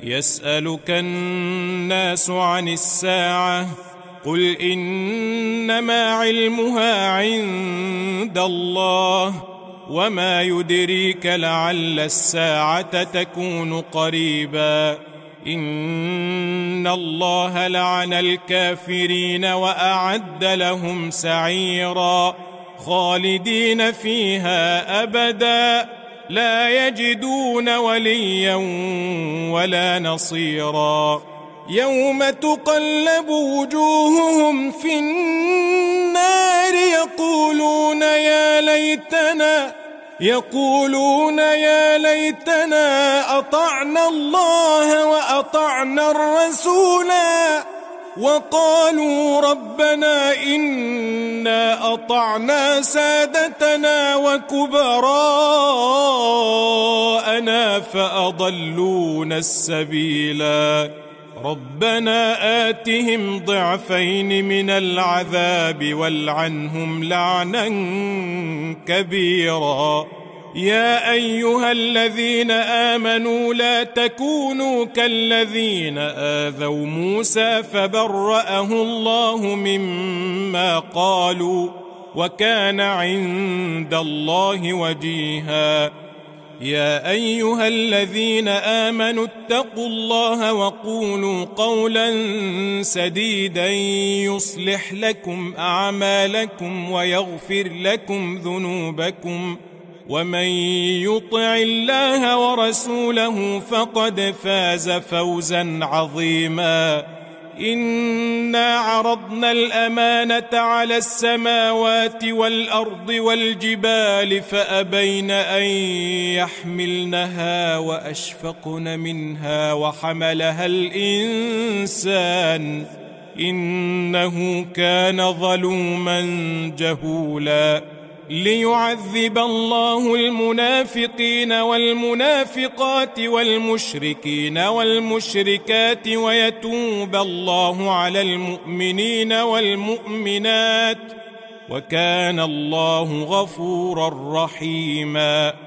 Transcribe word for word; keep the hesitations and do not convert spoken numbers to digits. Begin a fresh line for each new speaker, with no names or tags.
يسألك الناس عن الساعة قل إنما علمها عند الله وما يدريك لعل الساعة تكون قريبا إن الله لعن الكافرين وأعد لهم سعيرا خالدين فيها أبدا لا يجدون وليا ولا نصيرا يوم تقلب وجوههم في النار يقولون يا ليتنا يقولون يا ليتنا أطعنا الله وأطعنا الرسولا وقالوا ربنا إنا أطعنا سادتنا وكبراءنا فأضلونا السبيلا ربنا آتهم ضعفين من العذاب والعنهم لعنا كبيرا يا أيها الذين آمنوا لا تكونوا كالذين آذوا موسى فبرأه الله مما قالوا وكان عند الله وجيها يا أيها الذين آمنوا اتقوا الله وقولوا قولا سديدا يصلح لكم أعمالكم ويغفر لكم ذنوبكم ومن يطع الله ورسوله فقد فاز فوزا عظيما إنا عرضنا الأمانة على السماوات والأرض والجبال فأبين أن يحملنها وأشفقن منها وحملها الإنسان إنه كان ظلوما جهولا ليعذب الله المنافقين والمنافقات والمشركين والمشركات ويتوب الله على المؤمنين والمؤمنات وكان الله غفورا رحيما